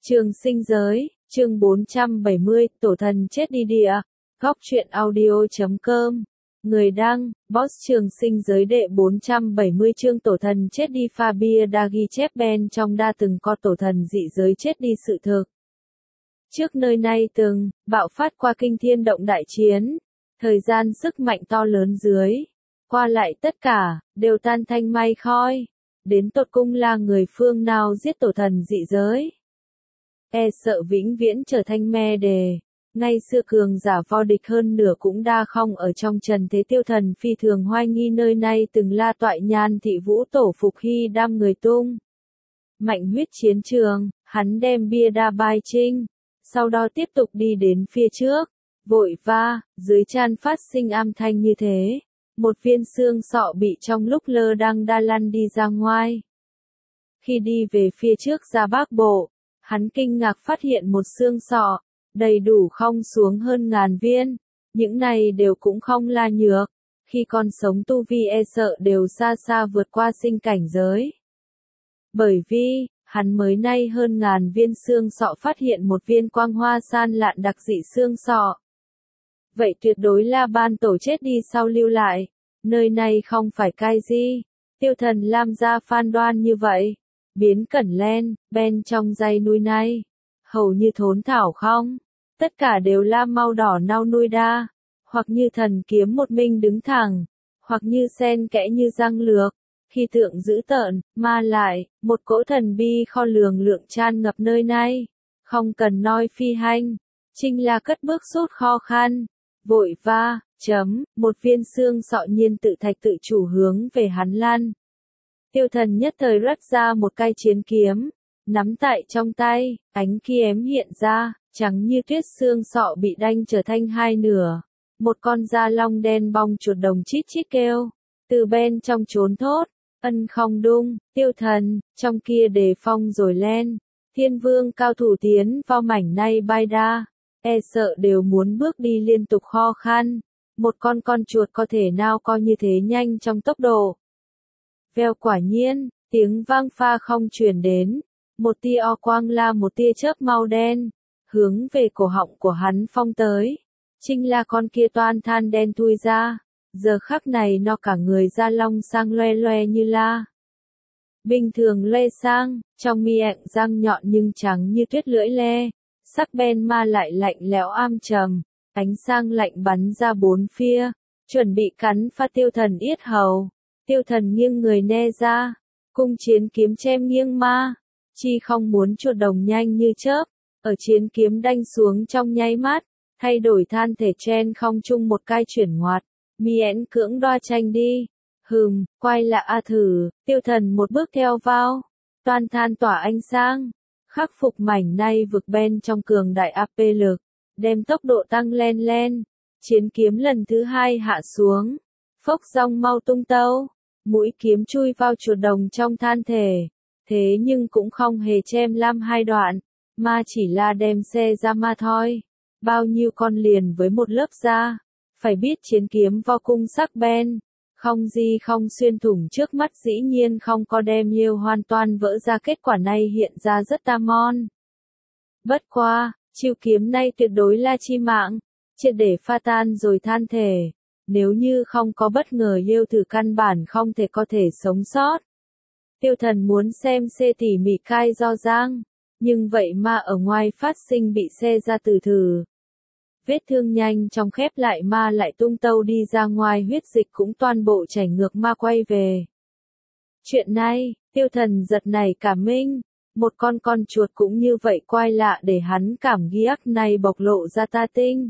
Trường sinh giới, chương 470, tổ thần chết đi địa. Góc truyện audio.com. Người đăng, Boss Trường sinh giới đệ 470 chương tổ thần chết đi. Fabia đã ghi chép bên trong đã từng có tổ thần dị giới chết đi sự thực. Trước nơi này từng bạo phát qua kinh thiên động đại chiến, thời gian sức mạnh to lớn dưới, qua lại tất cả, đều tan thành mây khói. Đến tột cùng là người phương nào giết tổ thần dị giới? E sợ vĩnh viễn trở thành mê đề. Ngay xưa cường giả vô địch hơn nửa cũng đa không ở trong trần thế. Tiêu thần phi thường hoài nghi nơi này từng là toại nhan thị vũ tổ phục hy đam người tung. Mạnh huyết chiến trường, hắn đem bia đa bài trinh, sau đó tiếp tục đi đến phía trước, vội va, dưới chan phát sinh âm thanh như thế. Một viên xương sọ bị trong lúc lơ đang đa lăn đi ra ngoài. Khi đi về phía trước ra bắc bộ, hắn kinh ngạc phát hiện một xương sọ, đầy đủ không xuống hơn 1000 viên. Những này đều cũng không là nhược. Khi còn sống tu vi e sợ đều xa xa vượt qua sinh cảnh giới. Bởi vì, hắn mới nay hơn 1000 viên xương sọ phát hiện một viên quang hoa san lạn đặc dị xương sọ. Vậy tuyệt đối là ban tổ chết đi sau lưu lại. Nơi này không phải cái gì. Tiêu thần làm ra phán đoán như vậy. Biến cẩn len, bên trong dãy núi này. Hầu như thốn thảo không. Tất cả đều là màu đỏ nau nuôi đa. Hoặc như thần kiếm một mình đứng thẳng. Hoặc như sen kẽ như răng lược. Khi tượng dữ tợn, mà lại, một cỗ thần bi kho lường lượng tràn ngập nơi này. Không cần nói phi hành. Chính là cất bước sút khó khăn. Vội va, một viên xương sọ nhiên tự thạch tự chủ hướng về hắn lăn. Tiêu thần nhất thời rắc ra một cây chiến kiếm, nắm tại trong tay, ánh kiếm hiện ra, trắng như tuyết xương sọ bị đanh trở thành hai nửa. Một con da long đen bong chuột đồng chít chít kêu, từ bên trong trốn thốt, ân không đung, tiêu thần, trong kia đề phong rồi lên. Thiên vương cao thủ tiến vào mảnh này bay đa, e sợ đều muốn bước đi liên tục khó khăn. Một con chuột có thể nào có như thế nhanh trong tốc độ. Vèo quả nhiên, tiếng vang pha không truyền đến. Một tia o quang là một tia chớp màu đen, hướng về cổ họng của hắn phong tới. Chính là con kia toan than đen thui ra. Giờ khắc này nó cả người da long sang loe loe như la. Bình thường loe sang, trong miệng răng nhọn nhưng trắng như tuyết lưỡi le. Sắc bén mà lại lạnh lẽo am trầm. Ánh sang lạnh bắn ra bốn phía, chuẩn bị cắn phá tiêu thần yết hầu. Tiêu thần nghiêng người ne ra, cung chiến kiếm chém nghiêng ma, chi không muốn chuột đồng nhanh như chớp, ở chiến kiếm đanh xuống trong nháy mắt, thay đổi than thể chen không chung một cái chuyển ngoặt, miễn cưỡng đoa tranh đi. Quay lại a thử, tiêu thần một bước theo vào, toàn than tỏa ánh sáng, khắc phục mảnh này vực bên trong cường đại AP lực. Đem tốc độ tăng lên, chiến kiếm lần thứ hai hạ xuống, phốc rong mau tung tấu, mũi kiếm chui vào chuột đồng trong than thể, thế nhưng cũng không hề chém lam hai đoạn, mà chỉ là đem xe ra mà thôi, bao nhiêu con liền với một lớp da, phải biết chiến kiếm vô cung sắc bén, không gì không xuyên thủng trước mắt dĩ nhiên không có đem liêu hoàn toàn vỡ ra kết quả này hiện ra rất ta mon. Bất qua. Chiêu kiếm này tuyệt đối là chi mạng, triệt để pha tan rồi than thể, nếu như không có bất ngờ liêu thử căn bản không thể có thể sống sót. Tiêu thần muốn xem xe tỉ mỉ cai do giang, nhưng vậy mà ở ngoài phát sinh bị xe ra từ thử. Vết thương nhanh trong khép lại mà lại tung tâu đi ra ngoài huyết dịch cũng toàn bộ chảy ngược mà quay về. Chuyện này, tiêu thần giật nảy cả mình. Một con chuột cũng như vậy quay lạ để hắn cảm ghiếc này bộc lộ ra ta tinh.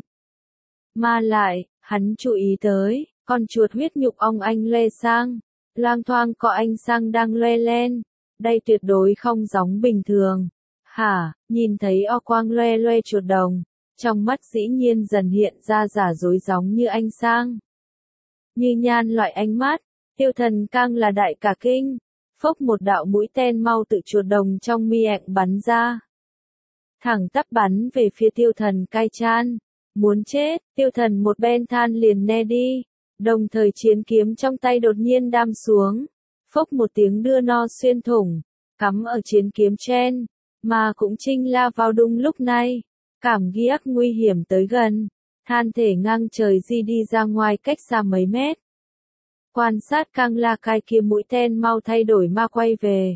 Mà lại, hắn chú ý tới, con chuột huyết nhục ong anh loe sang, loang thoang có ánh sang đang loe lên. Đây tuyệt đối không giống bình thường. Nhìn thấy o quang loe loe chuột đồng, trong mắt dĩ nhiên dần hiện ra giả dối giống như ánh sang. Như nhan loại ánh mắt, tiêu thần càng là đại cả kinh. Phốc một đạo mũi tên mau tự chuột đồng trong miệng bắn ra. Thẳng tắp bắn về phía tiêu thần cai chan. Muốn chết, tiêu thần một bên than liền ne đi. Đồng thời chiến kiếm trong tay đột nhiên đam xuống. Phốc một tiếng đưa no xuyên thủng. Cắm ở chiến kiếm chen. mà cũng chinh la vào đúng lúc này. Cảm giác nguy hiểm tới gần, than thể ngang trời di đi ra ngoài cách xa mấy mét. Quan sát càng là cái kia mũi tên mau thay đổi ma quay về.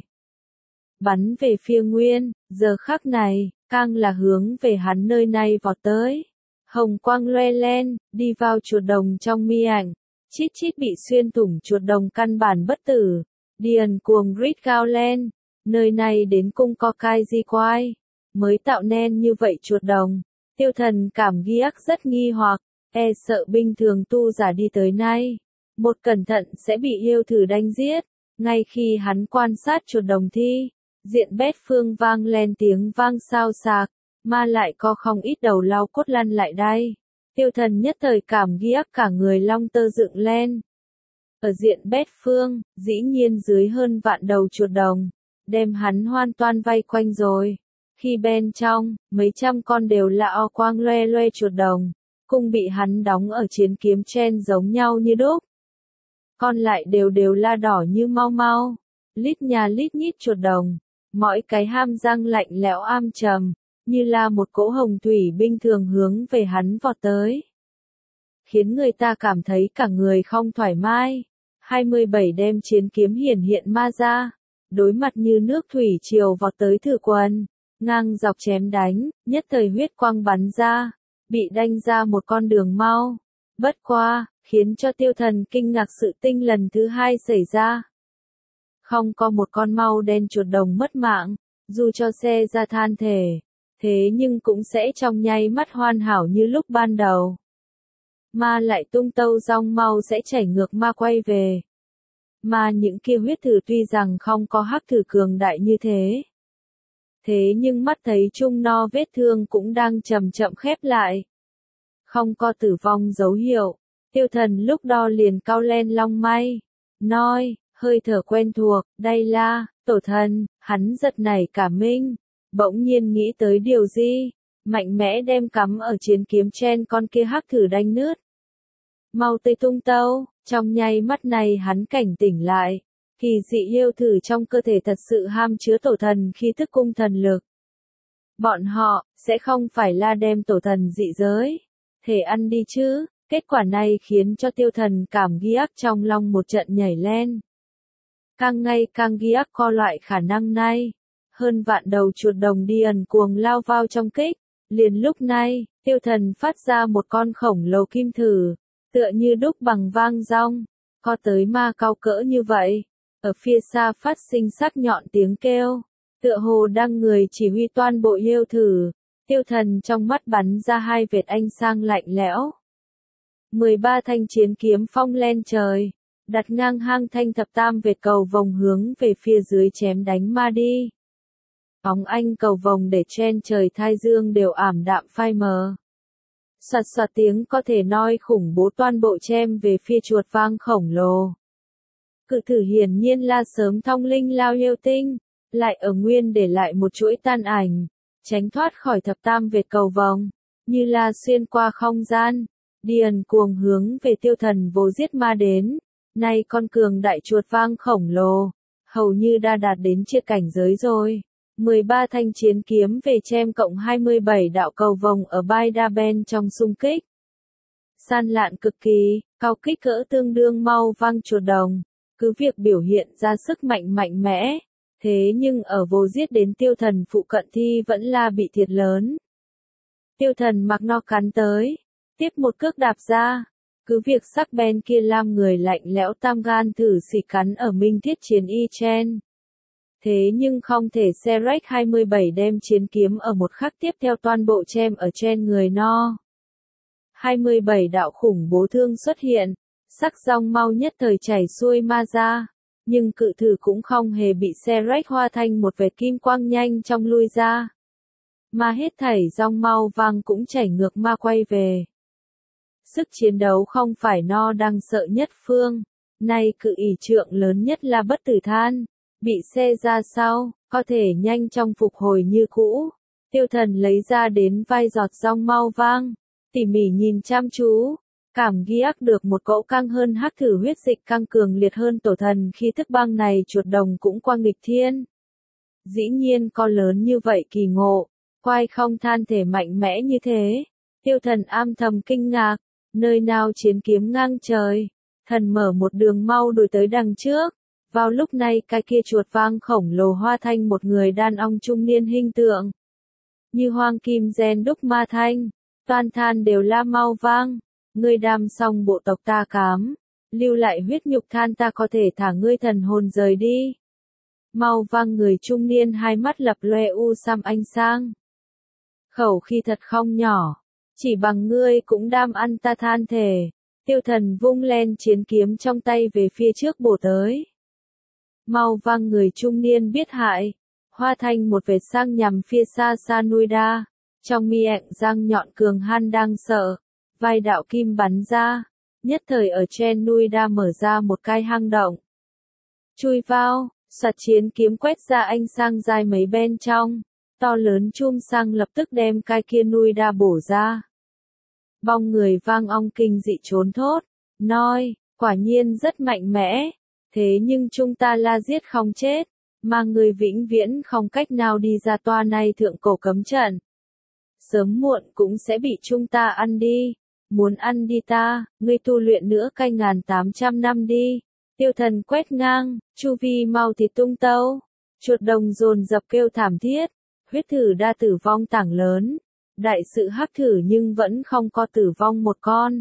Bắn về phía Nguyên, giờ khắc này, càng là hướng về hắn nơi này vọt tới. Hồng quang loe lên, đi vào chuột đồng trong mi ảnh. Chít chít bị xuyên thủng chuột đồng căn bản bất tử. Điền cuồng rít cao lên. Nơi này đến cung có cái gì quái. Mới tạo nên như vậy chuột đồng. Tiêu thần cảm giác rất nghi hoặc. E sợ bình thường tu giả đi tới nay. Một cẩn thận sẽ bị yêu thử đánh giết. Ngay khi hắn quan sát chuột đồng thi. Diện bét phương vang lên tiếng vang sao sạc. Mà lại có không ít đầu lau cốt lăn lại đây. Tiêu thần nhất thời cảm giác cả người long tơ dựng lên. Ở diện bét phương, dĩ nhiên dưới hơn vạn đầu chuột đồng, đem hắn hoàn toàn vây quanh rồi. Khi bên trong, mấy trăm con đều là o quang loe loe chuột đồng, cùng bị hắn đóng ở chiến kiếm trên giống nhau như đúc. Còn lại đều là đỏ như mau mau, lít nhà lít nhít chuột đồng, mỗi cái ham răng lạnh lẽo am trầm, như là một cỗ hồng thủy bình thường hướng về hắn vọt tới. Khiến người ta cảm thấy cả người không thoải mái. 27 đem chiến kiếm hiển hiện ma ra, đối mặt như nước thủy triều vọt tới thử quần, ngang dọc chém đánh, nhất thời huyết quang bắn ra, bị đanh ra một con đường mau. Bất qua, khiến cho tiêu thần kinh ngạc sự tinh lần thứ hai xảy ra. Không có một con mau đen chuột đồng mất mạng, dù cho xe ra than thể, thế nhưng cũng sẽ trong nháy mắt hoàn hảo như lúc ban đầu. Mà lại tung tâu rong mau sẽ chảy ngược ma quay về. Mà những kia huyết thử tuy rằng không có hắc thử cường đại như thế. Thế nhưng mắt thấy chung no vết thương cũng đang chậm chậm khép lại. Không có tử vong dấu hiệu. Tiêu thần lúc đó liền cau lên long may. Nói, hơi thở quen thuộc, đây là, tổ thần, hắn giật nảy cả mình. Bỗng nhiên nghĩ tới điều gì. Mạnh mẽ đem cắm ở chiến kiếm trên con kia hắc thử đánh nứt. Mau tây tung tâu, trong nháy mắt này hắn cảnh tỉnh lại. Kỳ dị yêu thử trong cơ thể thật sự ham chứa tổ thần khi thức cung thần lực. Bọn họ, sẽ không phải là đem tổ thần dị giới. Thể ăn đi chứ, kết quả này khiến cho tiêu thần cảm giác trong lòng một trận nhảy lên. Càng ngày càng giác co loại khả năng này. Hơn vạn đầu chuột đồng đi ẩn cuồng lao vào trong kích. Liền lúc này, tiêu thần phát ra một con khổng lồ kim thử. Tựa như đúc bằng vang rong, có tới ma cao cỡ như vậy, ở phía xa phát sinh sắc nhọn tiếng kêu, tựa hồ đang người chỉ huy toàn bộ yêu thử, tiêu thần trong mắt bắn ra hai vệt ánh sang lạnh lẽo. 13 thanh chiến kiếm phong lên trời, đặt ngang hang thanh thập tam vệt cầu vồng hướng về phía dưới chém đánh ma đi. Bóng anh cầu vồng để trên trời thái dương đều ảm đạm phai mờ. Soạt soạt tiếng có thể nói khủng bố toàn bộ chém về phía chuột vang khổng lồ. Cự thử hiển nhiên là sớm thông linh lao yêu tinh, lại ở nguyên để lại một chuỗi tan ảnh, tránh thoát khỏi thập tam vệt cầu vồng, như là xuyên qua không gian, điền cuồng hướng về tiêu thần vô giết ma đến. Nay con cường đại chuột vang khổng lồ, hầu như đã đạt đến triệt cảnh giới rồi. 13 thanh chiến kiếm về chém cộng 27 đạo cầu vồng ở Baidaben trong xung kích. San lạn cực kỳ, cao kích cỡ tương đương mau vang chuột đồng, cứ việc biểu hiện ra sức mạnh mạnh mẽ, thế nhưng ở vô giết đến tiêu thần phụ cận thi vẫn là bị thiệt lớn. Tiêu thần mặc no cắn tới, tiếp một cước đạp ra, cứ việc sắc bén kia làm người lạnh lẽo tam gan thử xì cắn ở minh thiết chiến y chen. Thế nhưng không thể Serek 27 đem chiến kiếm ở một khắc tiếp theo toàn bộ chém ở trên người no. 27 đạo khủng bố thương xuất hiện, sắc rong mau nhất thời chảy xuôi ma ra, nhưng cự thử cũng không hề bị Serek hoa thành một vệt kim quang nhanh trong lui ra. Mà hết thảy rong mau vang cũng chảy ngược ma quay về. Sức chiến đấu không phải no đang sợ nhất phương, nay cự ỷ trượng lớn nhất là bất tử than. Bị xe ra sau, có thể nhanh trong phục hồi như cũ. Tiêu thần lấy ra đến vai giọt rong mau vang, tỉ mỉ nhìn chăm chú, cảm giác được một cỗ căng hơn hắc thử huyết dịch căng cường liệt hơn tổ thần khi thức băng này chuột đồng cũng qua nghịch thiên. Dĩ nhiên có lớn như vậy kỳ ngộ, quay không than thể mạnh mẽ như thế. Tiêu thần am thầm kinh ngạc, nơi nào chiến kiếm ngang trời. Thần mở một đường mau đuổi tới đằng trước. Vào lúc này cái kia chuột vang khổng lồ hóa thành một người đàn ông trung niên hình tượng. Như hoàng kim rèn đúc ma thanh, toàn than đều la mau vang. Ngươi đam xong bộ tộc ta cám, lưu lại huyết nhục than ta có thể thả ngươi thần hồn rời đi. Mau vang người trung niên hai mắt lập loe u sam ánh sang. Khẩu khi thật không nhỏ, chỉ bằng ngươi cũng đam ăn ta than thể. Tiêu thần vung lên chiến kiếm trong tay về phía trước bổ tới. Mau vang người trung niên biết hại, hóa thành một vệt sang nhằm phía xa xa nuôi đa. Trong miệng răng nhọn cường han đang sợ, vài đạo kim bắn ra, nhất thời ở trên nuôi đa mở ra một cái hang động. Chui vào, soạt chiến kiếm quét ra ánh sang dài mấy bên trong, to lớn chum sang lập tức đem cái kia nuôi đa bổ ra. Bong người vang ong kinh dị trốn thốt, nói, quả nhiên rất mạnh mẽ, thế nhưng chúng ta la giết không chết, mà người vĩnh viễn không cách nào đi ra toa này thượng cổ cấm trận. Sớm muộn cũng sẽ bị chúng ta ăn đi, muốn ăn đi ta, ngươi tu luyện nữa canh 1800 năm đi. Tiêu thần quét ngang, chu vi mau thịt tung tấu, chuột đồng dồn dập kêu thảm thiết, huyết thử đa tử vong tảng lớn, đại sự hắc thử nhưng vẫn không có tử vong một con.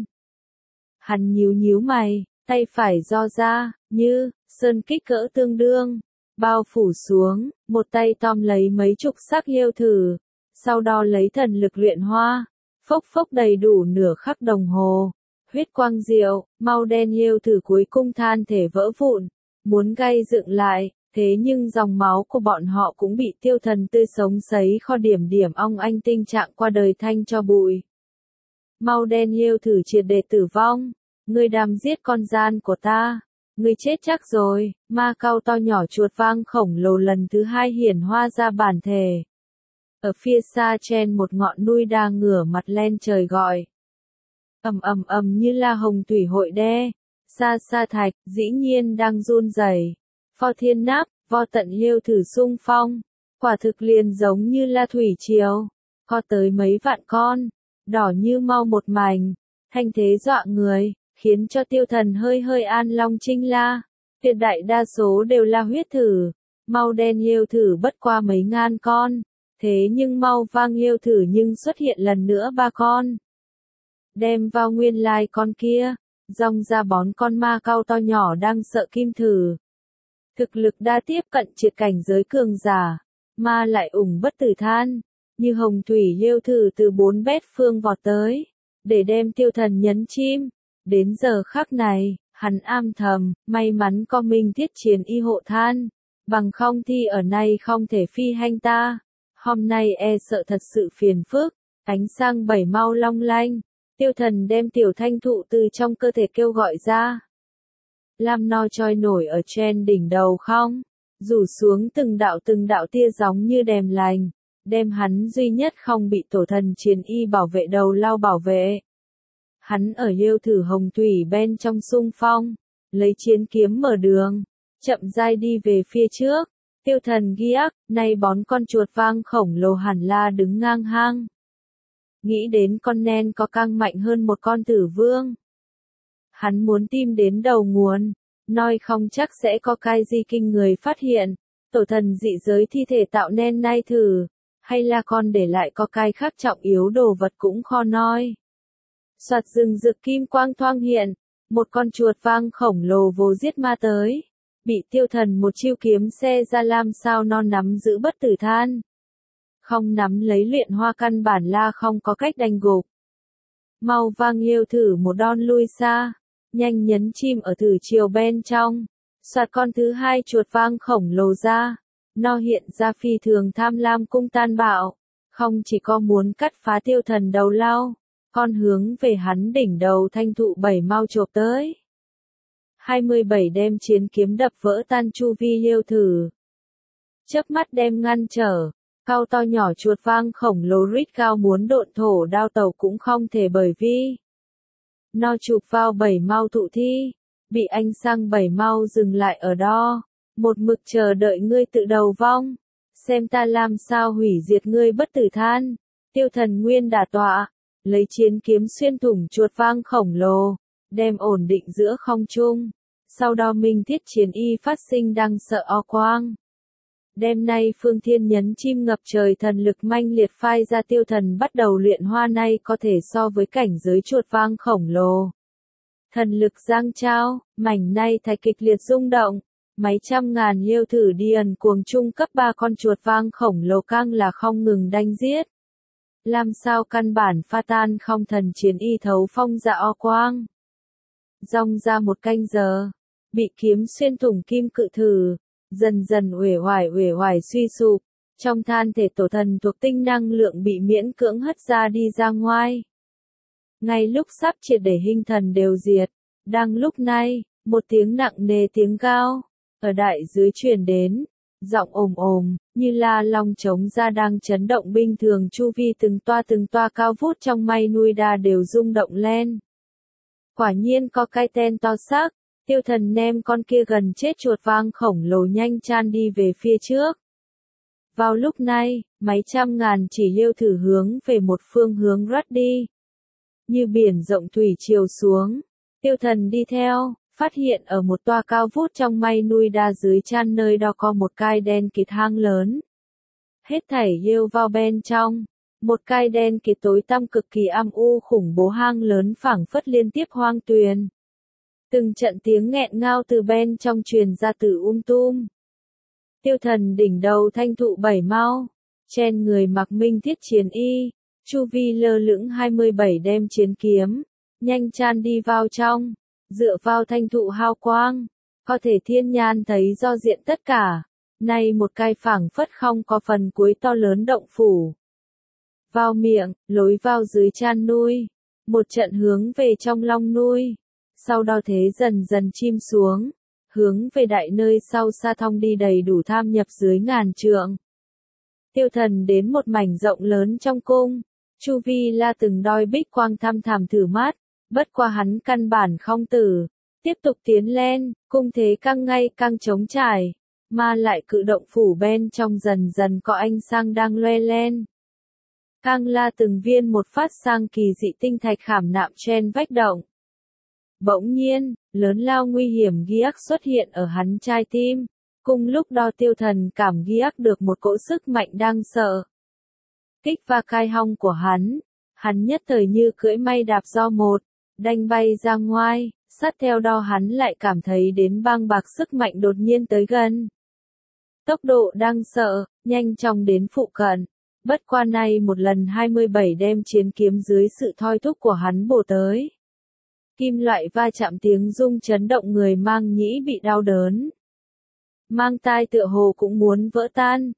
Hắn nhíu nhíu mày, tay phải do ra, như, sơn kích cỡ tương đương, bao phủ xuống, một tay tóm lấy mấy chục xác yêu thử, sau đó lấy thần lực luyện hoa, phốc phốc đầy đủ nửa khắc đồng hồ. Huyết quang diệu, mau đen yêu thử cuối cùng than thể vỡ vụn, muốn gây dựng lại, thế nhưng dòng máu của bọn họ cũng bị tiêu thần tươi sống sấy kho điểm điểm ong anh tình trạng qua đời thanh cho bụi. Mau đen yêu thử triệt để tử vong, ngươi đàm giết con gian của ta, ngươi chết chắc rồi, ma cao to nhỏ chuột vang khổng lồ lần thứ hai hiển hoa ra bản thể. Ở phía xa trên một ngọn núi đa ngửa mặt lên trời gọi. Ầm như la hồng thủy hội đe, xa xa thạch, dĩ nhiên đang run rẩy. Pho thiên náp, vo tận liêu thử xung phong, quả thực liền giống như la thủy triều, có tới mấy vạn con, đỏ như mau một mảnh, thanh thế dọa người, khiến cho tiêu thần hơi hơi an long trinh la. Tuyệt đại đa số đều là huyết thử, mau đen liêu thử bất qua mấy ngàn con, thế nhưng mau vang liêu thử nhưng xuất hiện lần nữa 3 con. Đem vào nguyên lai con kia, dòng ra bón con ma cao to nhỏ đang sợ kim thử. Thực lực đa tiếp cận triệt cảnh giới cường giả, ma lại ủng bất tử than, như hồng thủy liêu thử từ 4 bét phương vọt tới, để đem tiêu thần nhấn chim. Đến giờ khắc này, hắn am thầm, may mắn có mình thiết chiến y hộ than, bằng không thì ở này không thể phi hành ta. Hôm nay e sợ thật sự phiền phức, ánh sang bảy mau long lanh. Tiêu thần đem tiểu thanh thụ từ trong cơ thể kêu gọi ra. Lam no trôi nổi ở trên đỉnh đầu không, rủ xuống từng đạo tia gióng như đèn lành, đem hắn duy nhất không bị tổ thần chiến y bảo vệ đầu lao bảo vệ. Hắn ở liêu thử hồng thủy bên trong xung phong, lấy chiến kiếm mở đường, chậm rãi đi về phía trước. Tiêu thần ghi ác, nay bón con chuột vang khổng lồ hẳn là đứng ngang hang. Nghĩ đến con nen có căng mạnh hơn một con tử vương. Hắn muốn tìm đến đầu nguồn, nói không chắc sẽ có cái gì kinh người phát hiện, tổ thần dị giới thi thể tạo nên nay thử, hay là con để lại có cái khác trọng yếu đồ vật cũng khó nói. Soạt rừng rực kim quang thoang hiện, một con chuột vang khổng lồ vô giết ma tới, bị tiêu thần một chiêu kiếm xe ra làm sao non nắm giữ bất tử than. Không nắm lấy luyện hoa căn bản là không có cách đánh gục. Mau vang liêu thử một đòn lui xa, nhanh nhấn chim ở thử chiều bên trong, soạt con thứ hai chuột vang khổng lồ ra, nó hiện ra phi thường tham lam cung tan bạo, không chỉ có muốn cắt phá tiêu thần đầu lao, con hướng về hắn đỉnh đầu thanh thụ 7 mau chộp tới. 27 đem chiến kiếm đập vỡ tan chu vi liêu thử. Chớp mắt đem ngăn trở. Cao to nhỏ chuột vang khổng lồ rít cao muốn độn thổ đao tàu cũng không thể bởi vì nó chụp vào 7 mau thụ thi, bị ánh sang 7 mau dừng lại ở đó, một mực chờ đợi ngươi tự đầu vong, xem ta làm sao hủy diệt ngươi bất tử than. Tiêu Thần nguyên đả tọa, lấy chiến kiếm xuyên thủng chuột vang khổng lồ, đem ổn định giữa không trung. Sau đó minh thiết chiến y phát sinh đằng sợ o quang. Đêm nay phương thiên nhấn chim ngập trời thần lực manh liệt phai ra, Tiêu Thần bắt đầu luyện hoa nay có thể so với cảnh giới chuột vang khổng lồ. Thần lực giang trao, mảnh nay thạch kịch liệt rung động, mấy trăm ngàn liêu thử đi ẩn cuồng trung cấp 3 con chuột vang khổng lồ càng là không ngừng đánh giết. Làm sao căn bản pha tan không thần chiến y thấu phong dạ o quang. Dòng ra một canh giờ, bị kiếm xuyên thủng kim cự thử, dần dần uể oải suy sụp, trong than thể tổ thần thuộc tinh năng lượng bị miễn cưỡng hất ra đi ra ngoài. Ngay lúc sắp triệt để hình thần đều diệt, đang lúc này, một tiếng nặng nề tiếng gào ở đại dưới truyền đến, giọng ồm ồm, như la long trống ra đang chấn động bình thường, chu vi từng toa cao vút trong mây nuôi đa đều rung động lên. Quả nhiên có cái tên to xác, Tiêu Thần nem con kia gần chết chuột vang khổng lồ nhanh chan đi về phía trước. Vào lúc này, mấy trăm ngàn chỉ liêu thử hướng về một phương hướng rớt đi. Như biển rộng thủy chiều xuống, Tiêu Thần đi theo, phát hiện ở một toa cao vút trong mây nuôi đa dưới chan nơi đó có một cái đen kịt hang lớn. Hết thảy liêu vào bên trong, một cái đen kịt tối tăm cực kỳ âm u khủng bố hang lớn phảng phất liên tiếp hoang tuyền. Từng trận tiếng nghẹn ngao từ bên trong truyền ra từ tum. Tiêu Thần đỉnh đầu thanh thụ 7 mau, trên người mặc minh thiết chiến y, chu vi lơ lửng 27 đem chiến kiếm, nhanh chan đi vào trong, dựa vào thanh thụ hào quang, có thể thiên nhan thấy do diện tất cả, nay một cái phảng phất không có phần cuối to lớn động phủ. Vào miệng, lối vào dưới chan nuôi, một trận hướng về trong long nuôi. Sau đó thế dần dần chim xuống, hướng về đại nơi sau xa thong đi đầy đủ tham nhập dưới ngàn trượng. Tiêu Thần đến một mảnh rộng lớn trong cung, chu vi la từng đôi bích quang thăm thẳm thử mát, bất qua hắn căn bản không tử, tiếp tục tiến lên, cung thế căng ngay căng trống trải, mà lại cự động phủ bên trong dần dần có ánh sáng đang loe lên. Căng la từng viên một phát sang kỳ dị tinh thạch khảm nạm trên vách động. Bỗng nhiên, lớn lao nguy hiểm ghi ác xuất hiện ở hắn trái tim, cùng lúc đó Tiêu Thần cảm ghi ác được một cỗ sức mạnh đang sợ. Kích va cai hông của hắn nhất thời như cưỡi mây đạp do một, đành bay ra ngoài, sát theo đó hắn lại cảm thấy đến băng bạc sức mạnh đột nhiên tới gần. Tốc độ đang sợ, nhanh chóng đến phụ cận, bất qua này một lần 27 đem chiến kiếm dưới sự thoi thúc của hắn bổ tới. Kim loại va chạm tiếng rung chấn động người mang nhĩ bị đau đớn. Mang tai tựa hồ cũng muốn vỡ tan,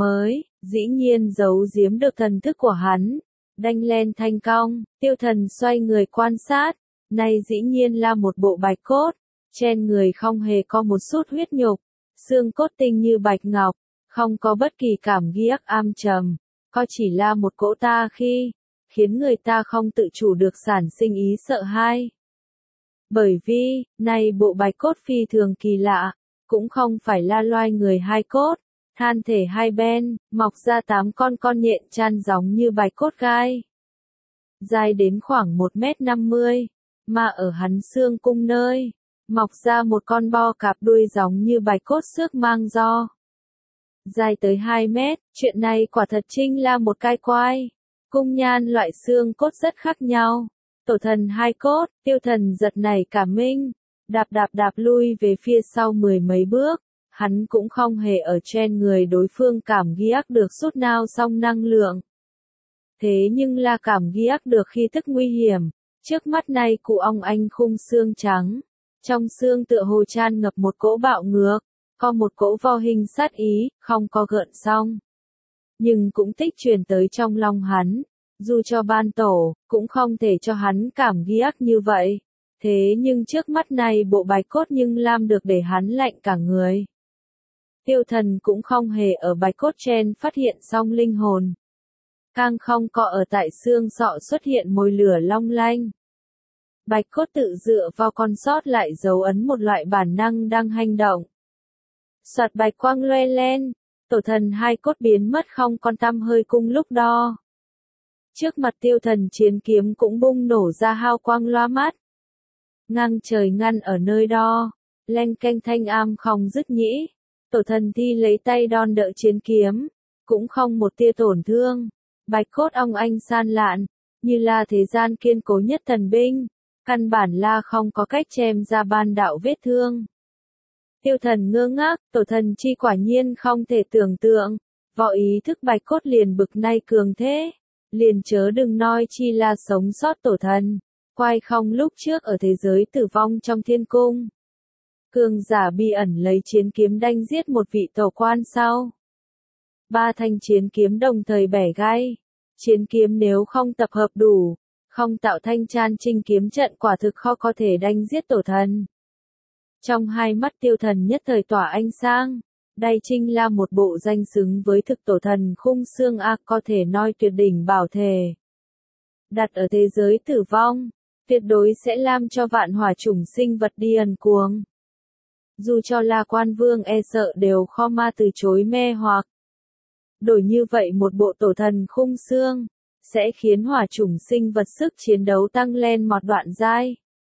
dĩ nhiên giấu giếm được thần thức của hắn. Đanh lên thanh cong, Tiêu Thần xoay người quan sát, này dĩ nhiên là một bộ bạch cốt, trên người không hề có một sút huyết nhục, xương cốt tinh như bạch ngọc, không có bất kỳ cảm ghiếc am trầm, có chỉ là một cỗ ta khiến người ta không tự chủ được sản sinh ý sợ hãi. Bởi vì, này bộ bạch cốt phi thường kỳ lạ, cũng không phải là loài người hai cốt, than thể hai bên, mọc ra 8 con nhện chan giống như bạch cốt gai. Dài đến khoảng 1,50 m, mà ở hắn xương cung nơi, mọc ra một con bo cạp đuôi giống như bạch cốt xước mang do. Dài tới 2 mét, chuyện này quả thật chính là một cái quái. Cung nhan loại xương cốt rất khác nhau. Tổ thần hai cốt, Tiêu Thần giật nảy cả mình, đạp lui về phía sau 10 mấy bước, hắn cũng không hề ở trên người đối phương cảm ghiếc được chút nào song năng lượng. Thế nhưng là cảm ghiếc được khi tức nguy hiểm, trước mắt này cụ ong anh khung xương trắng, trong xương tựa hồ tràn ngập một cỗ bạo ngược, có một cỗ vo hình sát ý, không có gợn song. Nhưng cũng tích truyền tới trong lòng hắn. Dù cho ban tổ, cũng không thể cho hắn cảm ghiếc như vậy. Thế nhưng trước mắt này bộ bạch cốt nhưng làm được để hắn lạnh cả người. Tiêu Thần cũng không hề ở bạch cốt trên phát hiện song linh hồn. Càng không có ở tại xương sọ xuất hiện mồi lửa long lanh. Bạch cốt tự dựa vào con sót lại dấu ấn một loại bản năng đang hành động. Soạt bạch quang loe lên, tổ thần hai cốt biến mất không còn tăm hơi cùng lúc đó. Trước mặt tiêu thần chiến kiếm cũng bung nổ ra hào quang loa mắt. Ngang trời ngăn ở nơi đó, leng keng thanh am không dứt nhĩ. Tổ thần thi lấy tay đòn đỡ chiến kiếm, cũng không một tia tổn thương. Bạch cốt ong anh san lạn, như là thế gian kiên cố nhất thần binh, căn bản là không có cách chém ra ban đạo vết thương. Tiêu thần ngơ ngác, tổ thần chi quả nhiên không thể tưởng tượng, võ ý thức bạch cốt liền bực nay cường thế, liền chớ đừng nói chi là sống sót tổ thần, quay không lúc trước ở thế giới tử vong trong thiên cung. Cường giả bi ẩn lấy chiến kiếm đanh giết một vị tổ quan sau. Ba thanh chiến kiếm đồng thời bẻ gai. Chiến kiếm nếu không tập hợp đủ, không tạo thanh chan trinh kiếm trận quả thực khó có thể đanh giết tổ thần. Trong hai mắt tiêu thần nhất thời tỏa ánh sáng, đây chính là một bộ danh xứng với thực tổ thần khung xương có thể nói tuyệt đỉnh bảo thể. Đặt ở thế giới tử vong, tuyệt đối sẽ làm cho vạn hỏa chủng sinh vật đi ẩn cuồng. Dù cho là quan vương e sợ đều khó mà từ chối mê hoặc. Đổi như vậy một bộ tổ thần khung xương, sẽ khiến hỏa chủng sinh vật sức chiến đấu tăng lên một đoạn giai.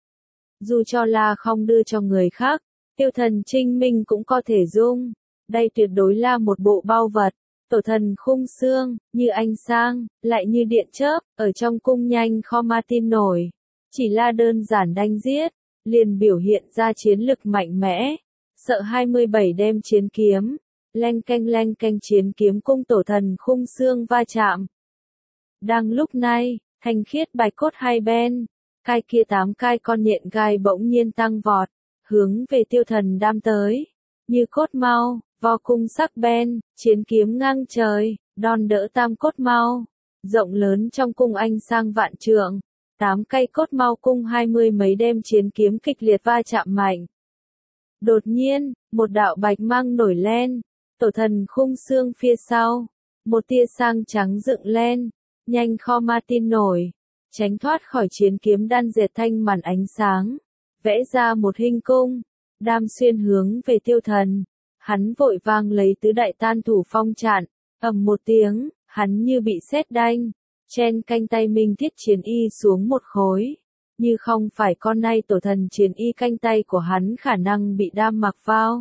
Dù cho là không đưa cho người khác, tiêu thần Trinh Minh cũng có thể dung. Đây tuyệt đối là một bộ bao vật, tổ thần khung xương, như ánh sáng, lại như điện chớp, ở trong cung nhanh khó mà tin nổi. Chỉ là đơn giản đánh giết, liền biểu hiện ra chiến lực mạnh mẽ. Sợ 27 đem chiến kiếm, leng canh chiến kiếm cung tổ thần khung xương va chạm. Đang lúc này, thanh khiết bạch cốt hai bên, cai kia 8 cai con nhện gai bỗng nhiên tăng vọt, hướng về tiêu thần đam tới. Như cốt mau, vo cung sắc bên, chiến kiếm ngang trời, đòn đỡ tam cốt mau. Rộng lớn trong cung anh sang vạn trượng, 8 cây cốt mau cung 20 mấy đem chiến kiếm kịch liệt va chạm mạnh. Đột nhiên, một đạo bạch mang nổi lên, tổ thần khung xương phía sau, một tia sang trắng dựng lên, nhanh khó mà tin nổi, tránh thoát khỏi chiến kiếm đan dệt thanh màn ánh sáng, vẽ ra một hình cung, đam xuyên hướng về tiêu thần. Hắn vội vàng lấy tứ đại tan thủ phong chặn, ầm một tiếng, hắn như bị sét đanh, chen canh tay minh thiết chiến y xuống một khối. Như không phải con nay tổ thần chiến y canh tay của hắn khả năng bị đam mặc vào.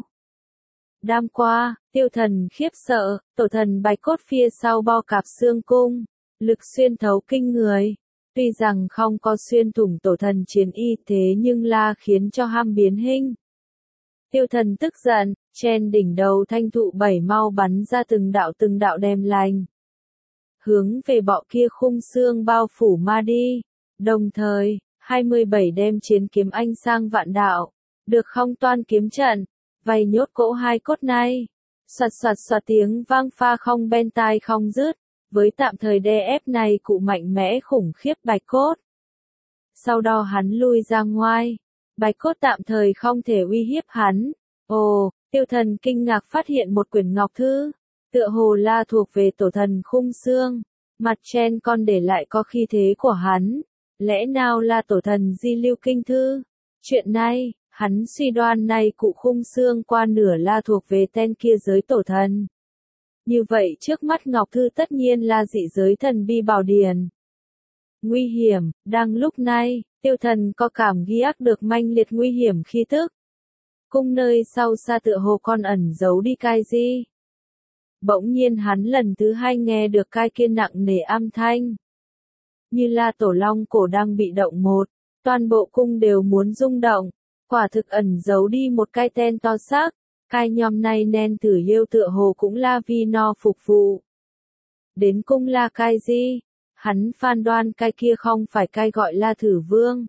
Đam qua, tiêu thần khiếp sợ, tổ thần bạch cốt phía sau bao cạp xương cung, lực xuyên thấu kinh người. Tuy rằng không có xuyên thủng tổ thần chiến y thế nhưng là khiến cho ham biến hình. Tiêu thần tức giận, trên đỉnh đầu thanh thụ 7 mau bắn ra từng đạo đem lành. Hướng về bọ kia khung xương bao phủ ma đi. Đồng thời, 27 đem chiến kiếm anh sang vạn đạo. Được không toan kiếm trận, vây nhốt cỗ hai cốt này. Soạt tiếng vang pha không bên tai không dứt. Với tạm thời đè ép này cụ mạnh mẽ khủng khiếp bạch cốt. Sau đó hắn lui ra ngoài. Bạch cốt tạm thời không thể uy hiếp hắn. Ồ, tiêu thần kinh ngạc phát hiện một quyển ngọc thư. Tựa hồ là thuộc về tổ thần khung xương. Mặt trên còn để lại có khí thế của hắn. Lẽ nào là tổ thần di lưu kinh thư? Chuyện này, hắn suy đoán này cụ khung xương qua nửa là thuộc về tên kia giới tổ thần. Như vậy trước mắt ngọc thư tất nhiên là dị giới thần bi bảo điển. Nguy hiểm, đang lúc này, tiêu thần có cảm giác được manh liệt nguy hiểm khí tức. Cung nơi sau xa tựa hồ con ẩn giấu đi cái gì. Bỗng nhiên hắn lần thứ hai nghe được cái kia nặng nề âm thanh. Như là tổ long cổ đang bị động một, toàn bộ cung đều muốn rung động, quả thực ẩn giấu đi một cái tên to xác, cái nhóm này nên thử yêu tựa hồ cũng là vì no phục vụ. Đến cung là cái gì? Hắn phán đoán cái kia không phải cái gọi là thử vương,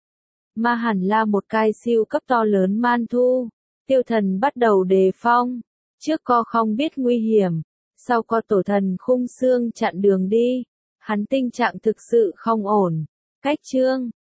mà hẳn là một cái siêu cấp to lớn man thu. Tiêu thần bắt đầu đề phòng, trước có không biết nguy hiểm, sau có tổ thần khung xương chặn đường đi, hắn tình trạng thực sự không ổn. Cách chương